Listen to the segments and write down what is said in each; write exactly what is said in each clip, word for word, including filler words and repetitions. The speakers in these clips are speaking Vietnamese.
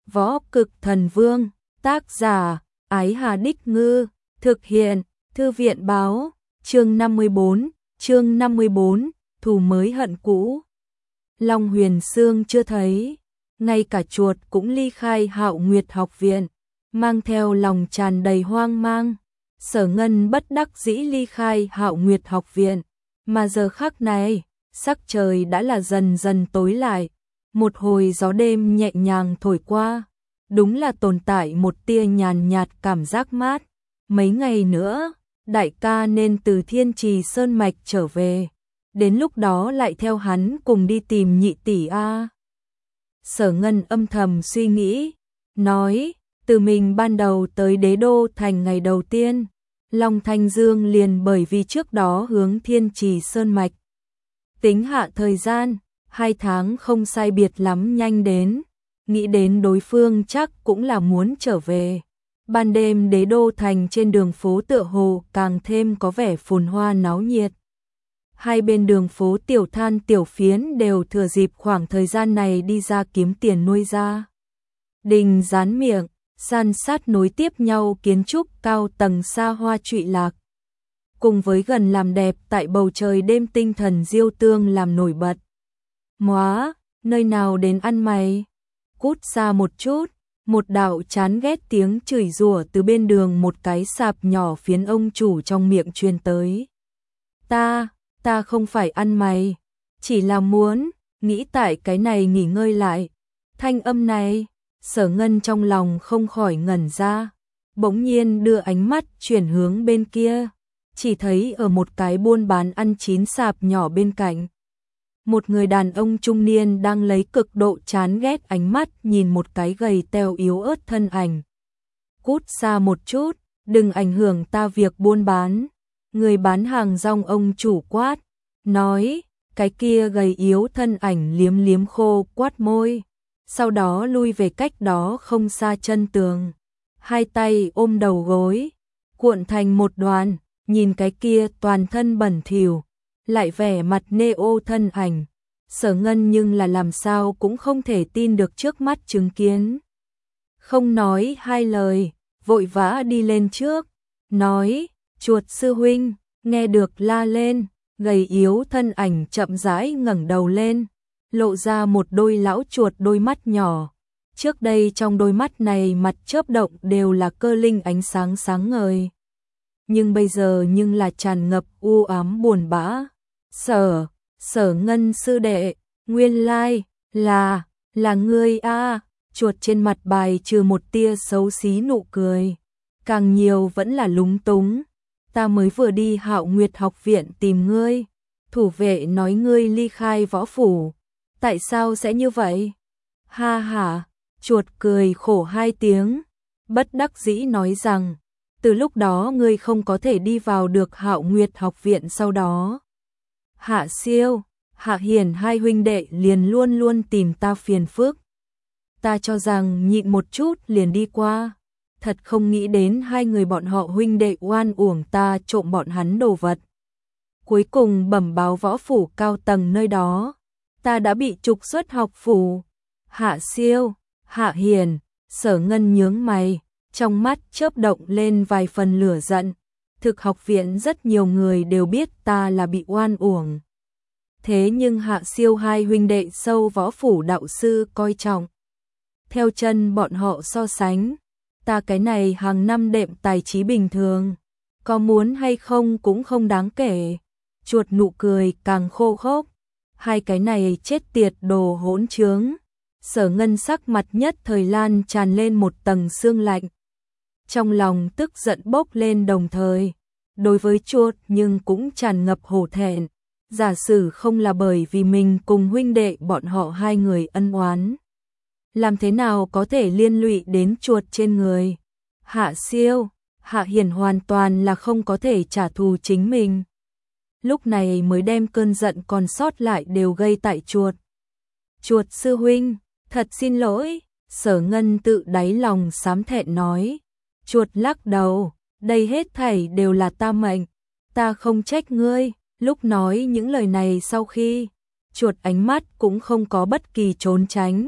Võ Cực Thần Vương, tác giả, Ái Hà Đích Ngư, thực hiện, Thư viện Báo, chương năm mươi bốn, chương năm mươi bốn, thù mới hận cũ. Long Huyền Sương chưa thấy, ngay cả chuột cũng ly khai Hạo Nguyệt học viện, mang theo lòng tràn đầy hoang mang. Sở Ngân bất đắc dĩ ly khai Hạo Nguyệt học viện, mà giờ khắc này, sắc trời đã là dần dần tối lại, một hồi gió đêm nhẹ nhàng thổi qua, đúng là tồn tại một tia nhàn nhạt cảm giác mát. Mấy ngày nữa, đại ca nên từ Thiên Trì Sơn Mạch trở về, đến lúc đó lại theo hắn cùng đi tìm nhị tỷ a. Sở Ngân âm thầm suy nghĩ, nói, từ mình ban đầu tới Đế Đô Thành ngày đầu tiên, Long Thanh Dương liền bởi vì trước đó hướng Thiên Trì Sơn Mạch. Tính hạ thời gian, hai tháng không sai biệt lắm nhanh đến, nghĩ đến đối phương chắc cũng là muốn trở về. Ban đêm Đế Đô Thành trên đường phố tựa hồ càng thêm có vẻ phồn hoa náo nhiệt. Hai bên đường phố tiểu than tiểu phiến đều thừa dịp khoảng thời gian này đi ra kiếm tiền nuôi ra đình dán miệng, san sát nối tiếp nhau kiến trúc cao tầng xa hoa trụy lạc. Cùng với gần làm đẹp tại bầu trời đêm tinh thần diêu tương làm nổi bật. Móa, nơi nào đến ăn mày? Cút xa một chút, một đạo chán ghét tiếng chửi rủa từ bên đường một cái sạp nhỏ phiến ông chủ trong miệng truyền tới. Ta, ta không phải ăn mày, chỉ là muốn, nghĩ tại cái này nghỉ ngơi lại. Thanh âm này, Sở Ngân trong lòng không khỏi ngẩn ra, bỗng nhiên đưa ánh mắt chuyển hướng bên kia, chỉ thấy ở một cái buôn bán ăn chín sạp nhỏ bên cạnh. Một người đàn ông trung niên đang lấy cực độ chán ghét ánh mắt nhìn một cái gầy teo yếu ớt thân ảnh. Cút xa một chút, đừng ảnh hưởng ta việc buôn bán. Người bán hàng rong ông chủ quát, nói, cái kia gầy yếu thân ảnh liếm liếm khô quát môi, sau đó lui về cách đó không xa chân tường, hai tay ôm đầu gối, cuộn thành một đoàn, nhìn cái kia toàn thân bẩn thỉu, lại vẻ mặt nê ô thân ảnh. Sở Ngân nhưng là làm sao cũng không thể tin được trước mắt chứng kiến. Không nói hai lời, vội vã đi lên trước, nói, chuột sư huynh, nghe được la lên, gầy yếu thân ảnh chậm rãi ngẩng đầu lên, lộ ra một đôi lão chuột đôi mắt nhỏ. Trước đây trong đôi mắt này mặt chớp động đều là cơ linh ánh sáng sáng ngời. Nhưng bây giờ nhưng là tràn ngập u ám buồn bã. Sở, Sở Ngân sư đệ, nguyên lai, là, là ngươi a. Chuột trên mặt bài trừ một tia xấu xí nụ cười, càng nhiều vẫn là lúng túng. Ta mới vừa đi Hạo Nguyệt học viện tìm ngươi, thủ vệ nói ngươi ly khai võ phủ, tại sao sẽ như vậy? Ha ha, chuột cười khổ hai tiếng, bất đắc dĩ nói rằng, từ lúc đó ngươi không có thể đi vào được Hạo Nguyệt học viện sau đó. Hạ Siêu, Hạ Hiền hai huynh đệ liền luôn luôn tìm ta phiền phức. Ta cho rằng nhịn một chút liền đi qua, thật không nghĩ đến hai người bọn họ huynh đệ oan uổng ta trộm bọn hắn đồ vật. Cuối cùng bẩm báo võ phủ cao tầng nơi đó, ta đã bị trục xuất học phủ. Hạ Siêu, Hạ Hiền, Sở Ngân nhướng mày, trong mắt chớp động lên vài phần lửa giận. Thực học viện rất nhiều người đều biết ta là bị oan uổng. Thế nhưng Hạ Siêu hai huynh đệ sâu võ phủ đạo sư coi trọng. Theo chân bọn họ so sánh, ta cái này hàng năm đệm tài trí bình thường, có muốn hay không cũng không đáng kể. Chuột nụ cười càng khô khốc, hai cái này chết tiệt đồ hỗn trướng. Sở Ngân sắc mặt nhất thời lan tràn lên một tầng sương lạnh. Trong lòng tức giận bốc lên đồng thời, đối với chuột nhưng cũng tràn ngập hổ thẹn. Giả sử không là bởi vì mình cùng huynh đệ bọn họ hai người ân oán, làm thế nào có thể liên lụy đến chuột trên người. Hạ Siêu, Hạ Hiền hoàn toàn là không có thể trả thù chính mình. Lúc này mới đem cơn giận còn sót lại đều gây tại chuột. Chuột sư huynh, thật xin lỗi, Sở Ngân tự đáy lòng xám thẹn nói. Chuột lắc đầu, đây hết thảy đều là ta mệnh, ta không trách ngươi. Lúc nói những lời này sau khi, chuột ánh mắt cũng không có bất kỳ trốn tránh,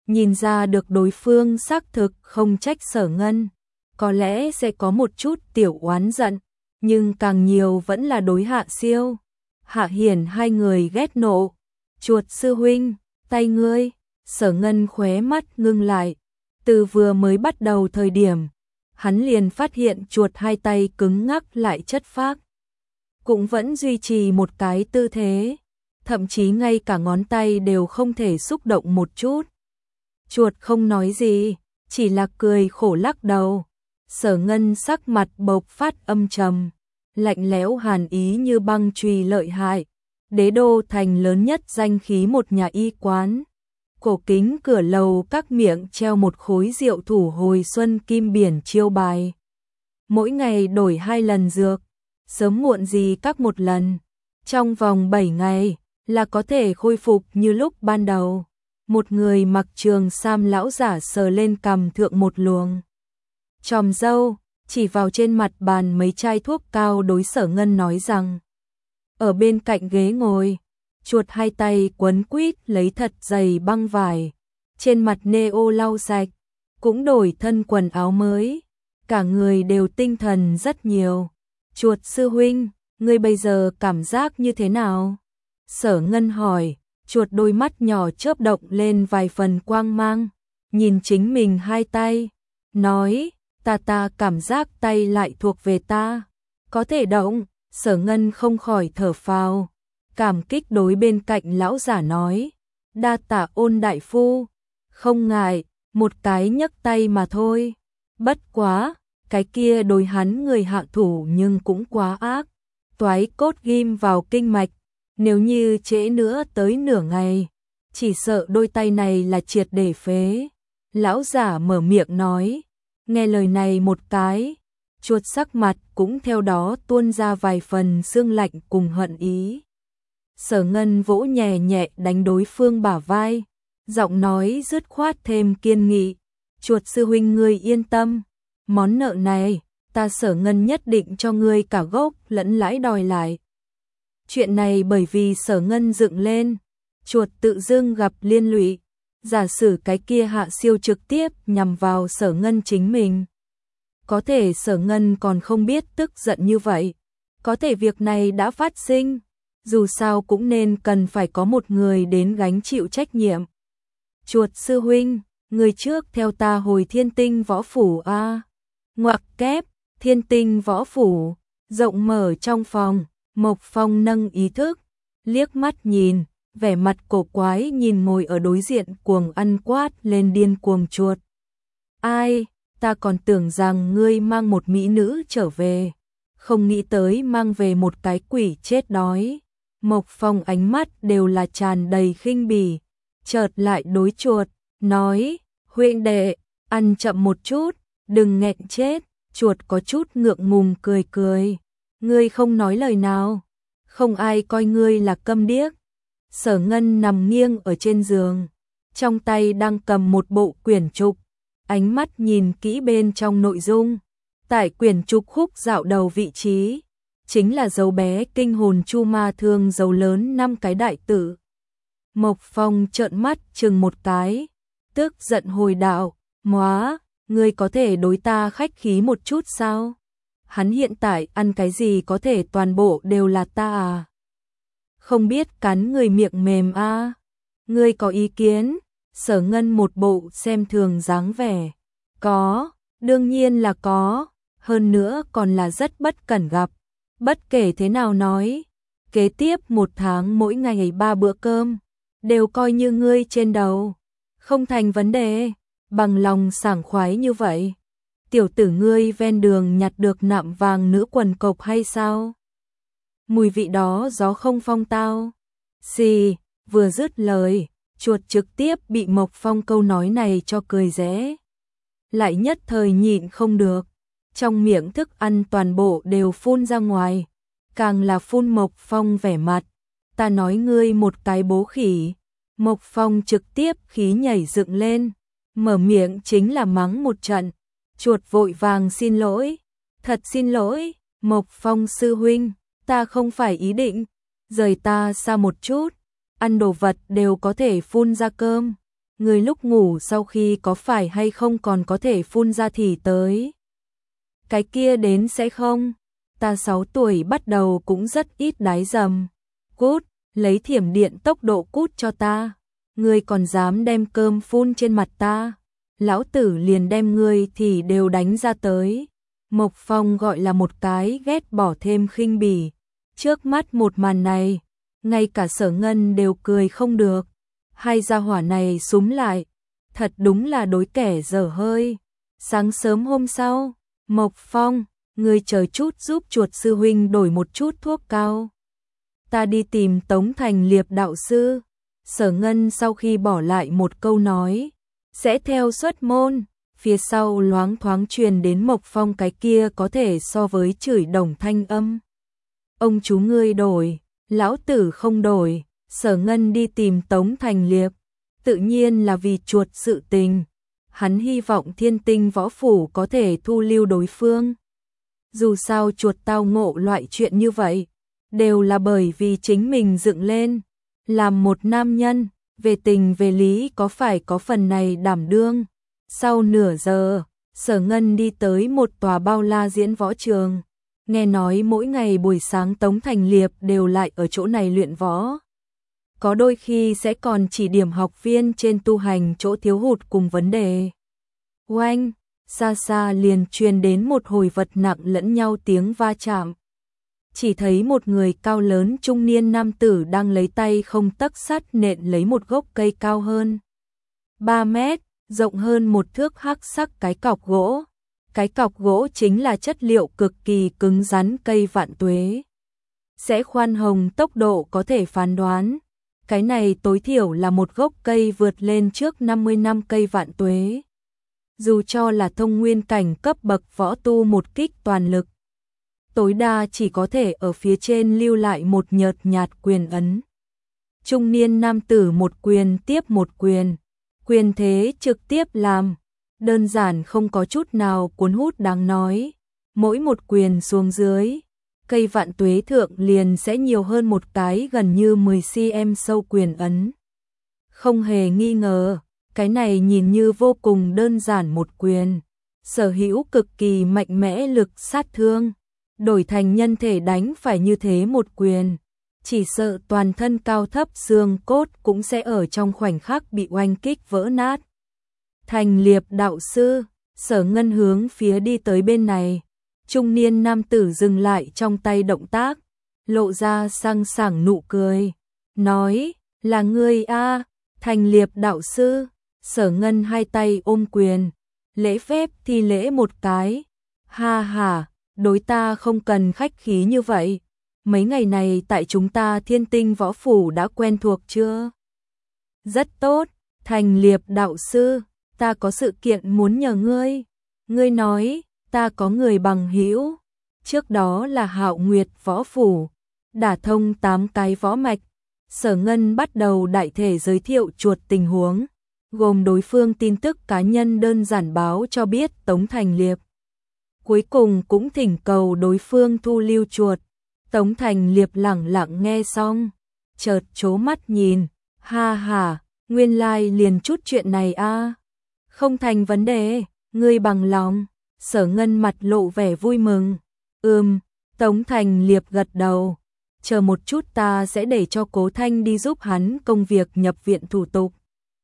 nhìn ra được đối phương xác thực không trách Sở Ngân, có lẽ sẽ có một chút tiểu oán giận, nhưng càng nhiều vẫn là đối Hạ Siêu, Hạ Hiển hai người ghét nộ. Chuột sư huynh, tay ngươi. Sở Ngân khóe mắt ngưng lại, từ vừa mới bắt đầu thời điểm, hắn liền phát hiện chuột hai tay cứng ngắc lại chất phác, cũng vẫn duy trì một cái tư thế, thậm chí ngay cả ngón tay đều không thể xúc động một chút. Chuột không nói gì, chỉ là cười khổ lắc đầu. Sở Ngân sắc mặt bộc phát âm trầm, lạnh lẽo hàn ý như băng chùy lợi hại. Đế đô thành lớn nhất danh khí một nhà y quán. Cổ kính cửa lầu các miệng treo một khối rượu thủ hồi xuân kim biển chiêu bài. Mỗi ngày đổi hai lần dược, sớm muộn gì các một lần. Trong vòng bảy ngày là có thể khôi phục như lúc ban đầu. Một người mặc trường sam lão giả sờ lên cằm thượng một luồng chòm râu, chỉ vào trên mặt bàn mấy chai thuốc cao đối Sở Ngân nói rằng. Ở bên cạnh ghế ngồi, chuột hai tay quấn quýt lấy thật dày băng vải, trên mặt neo lau sạch, cũng đổi thân quần áo mới, cả người đều tinh thần rất nhiều. Chuột sư huynh, ngươi bây giờ cảm giác như thế nào? Sở Ngân hỏi, chuột đôi mắt nhỏ chớp động lên vài phần quang mang, nhìn chính mình hai tay, nói, ta ta cảm giác tay lại thuộc về ta, có thể động. Sở Ngân không khỏi thở phào, cảm kích đối bên cạnh lão giả nói, đa tạ Ôn đại phu, không ngại, một cái nhấc tay mà thôi. Bất quá, cái kia đối hắn người hạ thủ nhưng cũng quá ác, toái cốt ghim vào kinh mạch, nếu như trễ nữa tới nửa ngày, chỉ sợ đôi tay này là triệt để phế. Lão giả mở miệng nói, nghe lời này một cái, chuột sắc mặt cũng theo đó tuôn ra vài phần sương lạnh cùng hận ý. Sở Ngân vỗ nhẹ nhẹ đánh đối phương bả vai, giọng nói dứt khoát thêm kiên nghị, chuột sư huynh ngươi yên tâm, món nợ này, ta Sở Ngân nhất định cho ngươi cả gốc lẫn lãi đòi lại. Chuyện này bởi vì Sở Ngân dựng lên, chuột tự dưng gặp liên lụy, giả sử cái kia Hạ Siêu trực tiếp nhằm vào Sở Ngân chính mình. Có thể Sở Ngân còn không biết tức giận như vậy, có thể việc này đã phát sinh, dù sao cũng nên cần phải có một người đến gánh chịu trách nhiệm. Chuột sư huynh, người trước theo ta hồi Thiên Tinh Võ Phủ a. Ngoặc kép, Thiên Tinh Võ Phủ, rộng mở trong phòng, Mộc Phong nâng ý thức, liếc mắt nhìn, vẻ mặt cổ quái nhìn ngồi ở đối diện cuồng ăn quát lên điên cuồng chuột. Ai? Ta còn tưởng rằng ngươi mang một mỹ nữ trở về, không nghĩ tới mang về một cái quỷ chết đói. Mộc Phong ánh mắt đều là tràn đầy khinh bỉ, chợt lại đối chuột, nói, huynh đệ, ăn chậm một chút, đừng nghẹn chết. Chuột có chút ngượng ngùng cười cười, ngươi không nói lời nào, không ai coi ngươi là câm điếc. Sở Ngân nằm nghiêng ở trên giường, trong tay đang cầm một bộ quyển trục, ánh mắt nhìn kỹ bên trong nội dung. Tại quyển trục khúc dạo đầu vị trí, chính là dấu bé kinh hồn chu ma thương dấu lớn năm cái đại tự. Mộc Phong trợn mắt chừng một cái, tức giận hồi đạo, móa, ngươi có thể đối ta khách khí một chút sao? Hắn hiện tại ăn cái gì có thể toàn bộ đều là ta à? Không biết cắn người miệng mềm a à? Ngươi có ý kiến? Sở Ngân một bộ xem thường dáng vẻ. Có, đương nhiên là có, hơn nữa còn là rất bất cẩn gặp. Bất kể thế nào nói, kế tiếp một tháng mỗi ngày ba bữa cơm, đều coi như ngươi trên đầu. Không thành vấn đề, bằng lòng sảng khoái như vậy. Tiểu tử ngươi ven đường nhặt được nạm vàng nữ quần cộc hay sao? Mùi vị đó gió không phong tao. Xì, vừa dứt lời, chuột trực tiếp bị Mộc Phong câu nói này cho cười rẽ. Lại nhất thời nhịn không được, trong miệng thức ăn toàn bộ đều phun ra ngoài, càng là phun Mộc Phong vẻ mặt. Ta nói ngươi một cái bố khỉ. Mộc Phong trực tiếp khí nhảy dựng lên, mở miệng chính là mắng một trận. Chuột vội vàng xin lỗi, thật xin lỗi, Mộc Phong sư huynh, ta không phải ý định, rời ta xa một chút, ăn đồ vật đều có thể phun ra cơm, người lúc ngủ sau khi có phải hay không còn có thể phun ra thì tới. Cái kia đến sẽ không? Ta sáu tuổi bắt đầu cũng rất ít đái dầm. Cút, lấy thiểm điện tốc độ cút cho ta. Ngươi còn dám đem cơm phun trên mặt ta. Lão tử liền đem ngươi thì đều đánh ra tới. Mộc Phong gọi là một cái ghét bỏ thêm khinh bỉ. Trước mắt một màn này, ngay cả Sở Ngân đều cười không được. Hai gia hỏa này súm lại, thật đúng là đối kẻ dở hơi. Sáng sớm hôm sau, Mộc Phong, ngươi chờ chút giúp chuột sư huynh đổi một chút thuốc cao. Ta đi tìm Tống Thành Liệp đạo sư. Sở Ngân sau khi bỏ lại một câu nói, sẽ theo xuất môn, phía sau loáng thoáng truyền đến Mộc Phong cái kia có thể so với chửi đồng thanh âm. Ông chú ngươi đổi, lão tử không đổi. Sở Ngân đi tìm Tống Thành Liệp, tự nhiên là vì chuột sự tình. Hắn hy vọng Thiên Tinh Võ Phủ có thể thu lưu đối phương. Dù sao chuột tao ngộ loại chuyện như vậy, đều là bởi vì chính mình dựng lên. Làm một nam nhân, về tình về lý có phải có phần này đảm đương. Sau nửa giờ, Sở Ngân đi tới một tòa bao la diễn võ trường. Nghe nói mỗi ngày buổi sáng Tống Thành Liệp đều lại ở chỗ này luyện võ. Có đôi khi sẽ còn chỉ điểm học viên trên tu hành chỗ thiếu hụt cùng vấn đề. Oanh, xa xa liền truyền đến một hồi vật nặng lẫn nhau tiếng va chạm. Chỉ thấy một người cao lớn trung niên nam tử đang lấy tay không tấc sắt nện lấy một gốc cây cao hơn ba mét, rộng hơn một thước hắc sắc cái cọc gỗ. Cái cọc gỗ chính là chất liệu cực kỳ cứng rắn cây vạn tuế. Sẽ khoan hồng tốc độ có thể phán đoán. Cái này tối thiểu là một gốc cây vượt lên trước năm mươi năm cây vạn tuế. Dù cho là thông nguyên cảnh cấp bậc võ tu một kích toàn lực, tối đa chỉ có thể ở phía trên lưu lại một nhợt nhạt quyền ấn. Trung niên nam tử một quyền tiếp một quyền, quyền thế trực tiếp làm, đơn giản không có chút nào cuốn hút đáng nói. Mỗi một quyền xuống dưới, cây vạn tuế thượng liền sẽ nhiều hơn một cái gần như mười xăng-ti-mét sâu quyền ấn. Không hề nghi ngờ, cái này nhìn như vô cùng đơn giản một quyền, sở hữu cực kỳ mạnh mẽ lực sát thương. Đổi thành nhân thể đánh phải như thế một quyền, chỉ sợ toàn thân cao thấp xương cốt cũng sẽ ở trong khoảnh khắc bị oanh kích vỡ nát. Thành Liệp đạo sư, Sở Ngân hướng phía đi tới bên này. Trung niên nam tử dừng lại trong tay động tác, lộ ra sang sảng nụ cười, nói, là ngươi a, Thành Liệp đạo sư. Sở Ngân hai tay ôm quyền, lễ phép thi lễ một cái, ha ha, đối ta không cần khách khí như vậy. Mấy ngày này tại chúng ta Thiên Tinh Võ Phủ đã quen thuộc chưa? Rất tốt, Thành Liệp đạo sư, ta có sự kiện muốn nhờ ngươi. Ngươi nói, ta có người bằng hữu, trước đó là Hạo Nguyệt Võ Phủ, đả thông tám cái võ mạch. Sở Ngân bắt đầu đại thể giới thiệu chuột tình huống, gồm đối phương tin tức cá nhân đơn giản báo cho biết Tống Thành Liệp. Cuối cùng cũng thỉnh cầu đối phương thu lưu chuột. Tống Thành Liệp lẳng lặng nghe xong, chợt trố mắt nhìn, ha ha, nguyên lai liền chút chuyện này a. Không thành vấn đề, ngươi bằng lòng. Sở Ngân mặt lộ vẻ vui mừng. Ừm, Tống Thành Liệp gật đầu. Chờ một chút ta sẽ để cho Cố Thanh đi giúp hắn công việc nhập viện thủ tục.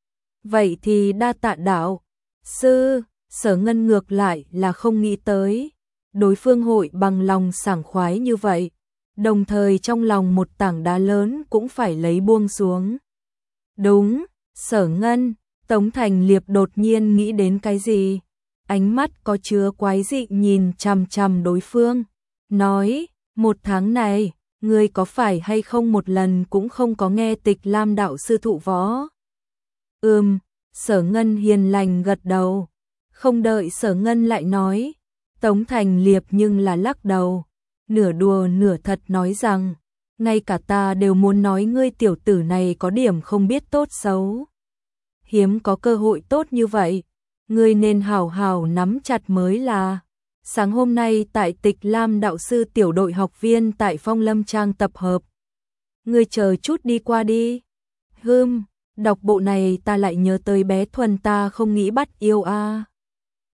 Vậy thì đa tạ đạo sư. Sở Ngân ngược lại là không nghĩ tới đối phương hội bằng lòng sảng khoái như vậy, đồng thời trong lòng một tảng đá lớn cũng phải lấy buông xuống. Đúng, Sở Ngân. Tống Thành Liệp đột nhiên nghĩ đến cái gì, ánh mắt có chứa quái dị nhìn chằm chằm đối phương, nói, một tháng này, ngươi có phải hay không một lần cũng không có nghe Tịch Lam đạo sư thụ võ? Ừm, Sở Ngân hiền lành gật đầu. Không đợi Sở Ngân lại nói, Tống Thành Liệp nhưng là lắc đầu, nửa đùa nửa thật nói rằng, ngay cả ta đều muốn nói ngươi tiểu tử này có điểm không biết tốt xấu. Hiếm có cơ hội tốt như vậy, ngươi nên hào hào nắm chặt mới là. Sáng hôm nay tại Tịch Lam đạo sư tiểu đội học viên tại Phong Lâm Trang tập hợp. Ngươi chờ chút đi qua đi. Hừm, Đọc bộ này ta lại nhớ tới bé Thuần ta không nghĩ bắt yêu a.